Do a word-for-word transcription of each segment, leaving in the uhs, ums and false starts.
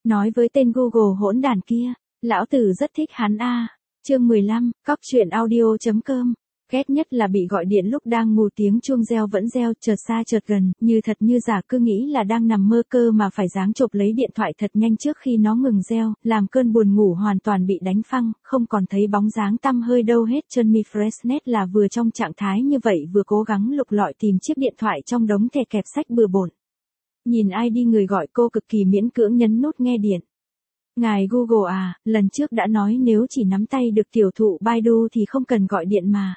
Nói với tên Google hỗn đản kia, lão tử rất thích hắn a. Chương mười lăm, cóc truyện audio chấm com. Ghét nhất là bị gọi điện lúc đang ngủ, tiếng chuông reo vẫn reo, chợt xa chợt gần, như thật như giả, cứ nghĩ là đang nằm mơ cơ mà phải giáng chộp lấy điện thoại thật nhanh trước khi nó ngừng reo, làm cơn buồn ngủ hoàn toàn bị đánh phăng, không còn thấy bóng dáng tăm hơi đâu hết. Chân Mi Freshness là vừa trong trạng thái như vậy vừa cố gắng lục lọi tìm chiếc điện thoại trong đống thẻ kẹp sách bừa bộn. Nhìn ai đi người gọi cô cực kỳ miễn cưỡng nhấn nút nghe điện. Ngài Google à, lần trước đã nói nếu chỉ nắm tay được tiểu thụ Baidu thì không cần gọi điện mà.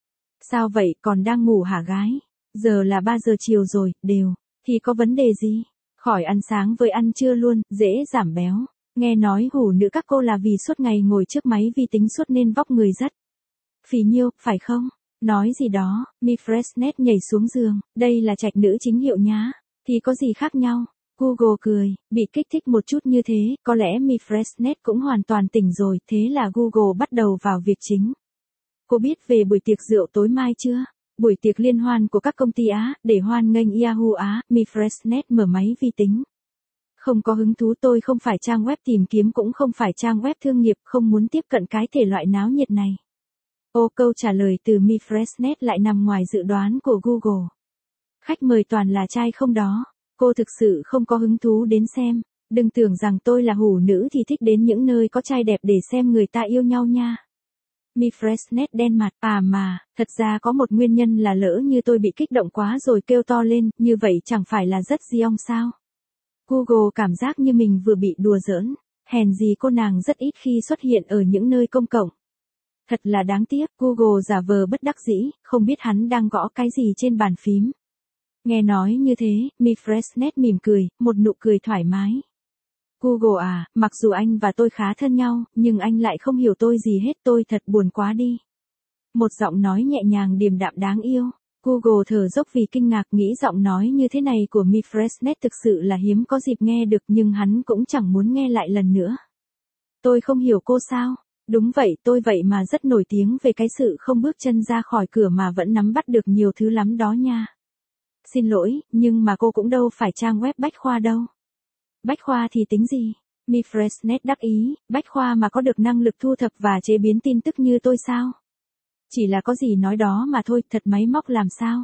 Sao vậy, còn đang ngủ hả gái? Giờ là ba giờ chiều rồi, đều. Thì có vấn đề gì? Khỏi ăn sáng với ăn trưa luôn, dễ giảm béo. Nghe nói hủ nữ các cô là vì suốt ngày ngồi trước máy vi tính suốt nên vóc người rất phì nhiêu, phải không? Nói gì đó, Mi Freshness nhảy xuống giường, đây là trạch nữ chính hiệu nhá. Thì có gì khác nhau? Google cười, bị kích thích một chút như thế, có lẽ Mi Freshness cũng hoàn toàn tỉnh rồi, thế là Google bắt đầu vào việc chính. Cô biết về buổi tiệc rượu tối mai chưa? Buổi tiệc liên hoan của các công ty Á, để hoan nghênh Yahoo Á. Mi Freshness mở máy vi tính. Không có hứng thú, tôi không phải trang web tìm kiếm cũng không phải trang web thương nghiệp, không muốn tiếp cận cái thể loại náo nhiệt này. Ô, câu trả lời từ Mi Freshness lại nằm ngoài dự đoán của Google. Khách mời toàn là trai không đó. Cô thực sự không có hứng thú đến xem. Đừng tưởng rằng tôi là hủ nữ thì thích đến những nơi có trai đẹp để xem người ta yêu nhau nha. Mi Freshness đen mặt, à mà, thật ra có một nguyên nhân là lỡ như tôi bị kích động quá rồi kêu to lên, như vậy chẳng phải là rất giông sao? Google cảm giác như mình vừa bị đùa giỡn, hèn gì cô nàng rất ít khi xuất hiện ở những nơi công cộng. Thật là đáng tiếc, Google giả vờ bất đắc dĩ, không biết hắn đang gõ cái gì trên bàn phím. Nghe nói như thế, Mi Freshness mỉm cười, một nụ cười thoải mái. Google à, mặc dù anh và tôi khá thân nhau, nhưng anh lại không hiểu tôi gì hết, tôi thật buồn quá đi. Một giọng nói nhẹ nhàng điềm đạm đáng yêu. Google thở dốc vì kinh ngạc, nghĩ giọng nói như thế này của Mi Freshness thực sự là hiếm có dịp nghe được, nhưng hắn cũng chẳng muốn nghe lại lần nữa. Tôi không hiểu cô sao? Đúng vậy, tôi vậy mà rất nổi tiếng về cái sự không bước chân ra khỏi cửa mà vẫn nắm bắt được nhiều thứ lắm đó nha. Xin lỗi, nhưng mà cô cũng đâu phải trang web bách khoa đâu. Bách khoa thì tính gì? Mi Freshness đắc ý, bách khoa mà có được năng lực thu thập và chế biến tin tức như tôi sao? Chỉ là có gì nói đó mà thôi, thật máy móc làm sao?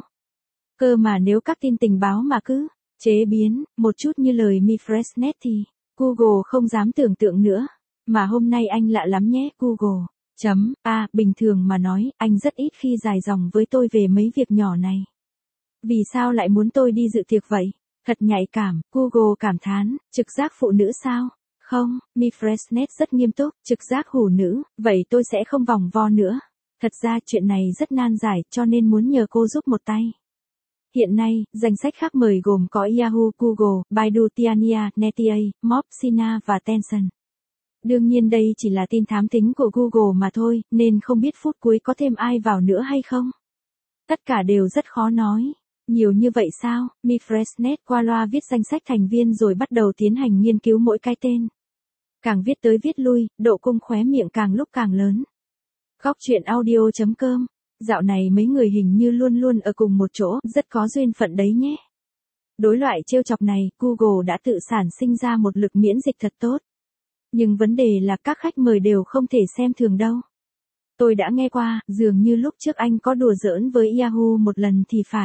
Cơ mà nếu các tin tình báo mà cứ chế biến một chút như lời Mi Freshness thì Google không dám tưởng tượng nữa. Mà hôm nay anh lạ lắm nhé, Google. Chấm, a, bình thường mà nói, anh rất ít khi dài dòng với tôi về mấy việc nhỏ này. Vì sao lại muốn tôi đi dự tiệc vậy? Thật nhạy cảm, Google cảm thán, trực giác phụ nữ sao? Không, Mi Freshness rất nghiêm túc, trực giác hủ nữ, vậy tôi sẽ không vòng vo nữa. Thật ra chuyện này rất nan giải, cho nên muốn nhờ cô giúp một tay. Hiện nay, danh sách khách mời gồm có Yahoo, Google, Baidu, Tiania, Netia, Mob, Sina và Tencent. Đương nhiên đây chỉ là tin thám thính của Google mà thôi, nên không biết phút cuối có thêm ai vào nữa hay không. Tất cả đều rất khó nói. Nhiều như vậy sao? Mi Freshness qua loa viết danh sách thành viên rồi bắt đầu tiến hành nghiên cứu mỗi cái tên. Càng viết tới viết lui, độ cung khóe miệng càng lúc càng lớn. Cóc truyện audio chấm com. Dạo này mấy người hình như luôn luôn ở cùng một chỗ, rất có duyên phận đấy nhé. Đối loại trêu chọc này, Google đã tự sản sinh ra một lực miễn dịch thật tốt. Nhưng vấn đề là các khách mời đều không thể xem thường đâu. Tôi đã nghe qua, dường như lúc trước anh có đùa giỡn với Yahoo một lần thì phải.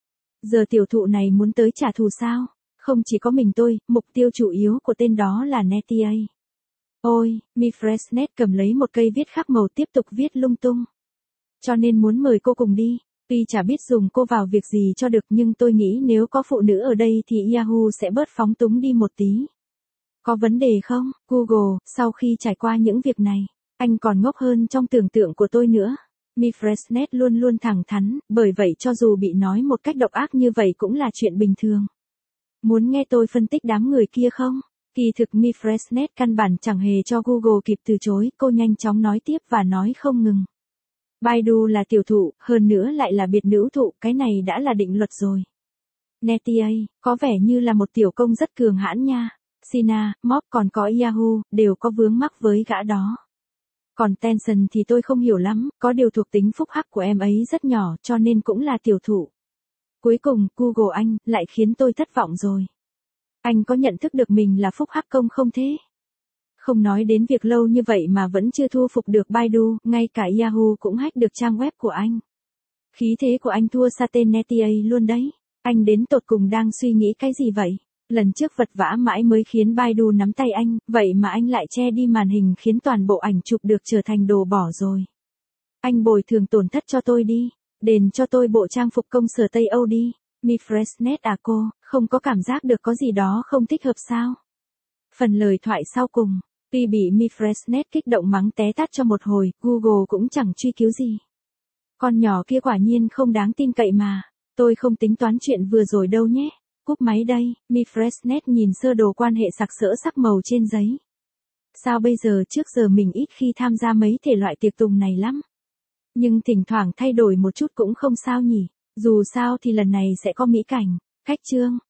Giờ tiểu thụ này muốn tới trả thù sao? Không chỉ có mình tôi, mục tiêu chủ yếu của tên đó là Netia. Ôi, Mi Freshness cầm lấy một cây viết khắc màu tiếp tục viết lung tung. Cho nên muốn mời cô cùng đi. Tuy chả biết dùng cô vào việc gì cho được, nhưng tôi nghĩ nếu có phụ nữ ở đây thì Yahoo sẽ bớt phóng túng đi một tí. Có vấn đề không? Google, sau khi trải qua những việc này, anh còn ngốc hơn trong tưởng tượng của tôi nữa. Mi Freshness luôn luôn thẳng thắn, bởi vậy cho dù bị nói một cách độc ác như vậy cũng là chuyện bình thường. Muốn nghe tôi phân tích đám người kia không? Kỳ thực Mi Freshness căn bản chẳng hề cho Google kịp từ chối, cô nhanh chóng nói tiếp và nói không ngừng. Baidu là tiểu thụ, hơn nữa lại là biệt nữ thụ, cái này đã là định luật rồi. Netia, có vẻ như là một tiểu công rất cường hãn nha. Sina, Mob còn có Yahoo, đều có vướng mắc với gã đó. Còn Tencent thì tôi không hiểu lắm, có điều thuộc tính phúc hắc của em ấy rất nhỏ cho nên cũng là tiểu thụ. Cuối cùng, Google anh, lại khiến tôi thất vọng rồi. Anh có nhận thức được mình là phúc hắc công không thế? Không nói đến việc lâu như vậy mà vẫn chưa thu phục được Baidu, ngay cả Yahoo cũng hack được trang web của anh. Khí thế của anh thua Satellite luôn đấy. Anh đến tột cùng đang suy nghĩ cái gì vậy? Lần trước vật vã mãi mới khiến Baidu nắm tay anh, vậy mà anh lại che đi màn hình khiến toàn bộ ảnh chụp được trở thành đồ bỏ rồi. Anh bồi thường tổn thất cho tôi đi, đền cho tôi bộ trang phục công sở Tây Âu đi. Mifresnet à cô, không có cảm giác được có gì đó không thích hợp sao? Phần lời thoại sau cùng, tuy bị Mifresnet kích động mắng té tát cho một hồi, Google cũng chẳng truy cứu gì. Con nhỏ kia quả nhiên không đáng tin cậy mà, tôi không tính toán chuyện vừa rồi đâu nhé. Cúp máy đây, Mifresnet nhìn sơ đồ quan hệ sặc sỡ sắc màu trên giấy. Sao bây giờ trước giờ mình ít khi tham gia mấy thể loại tiệc tùng này lắm. Nhưng thỉnh thoảng thay đổi một chút cũng không sao nhỉ, dù sao thì lần này sẽ có mỹ cảnh. Khách trương.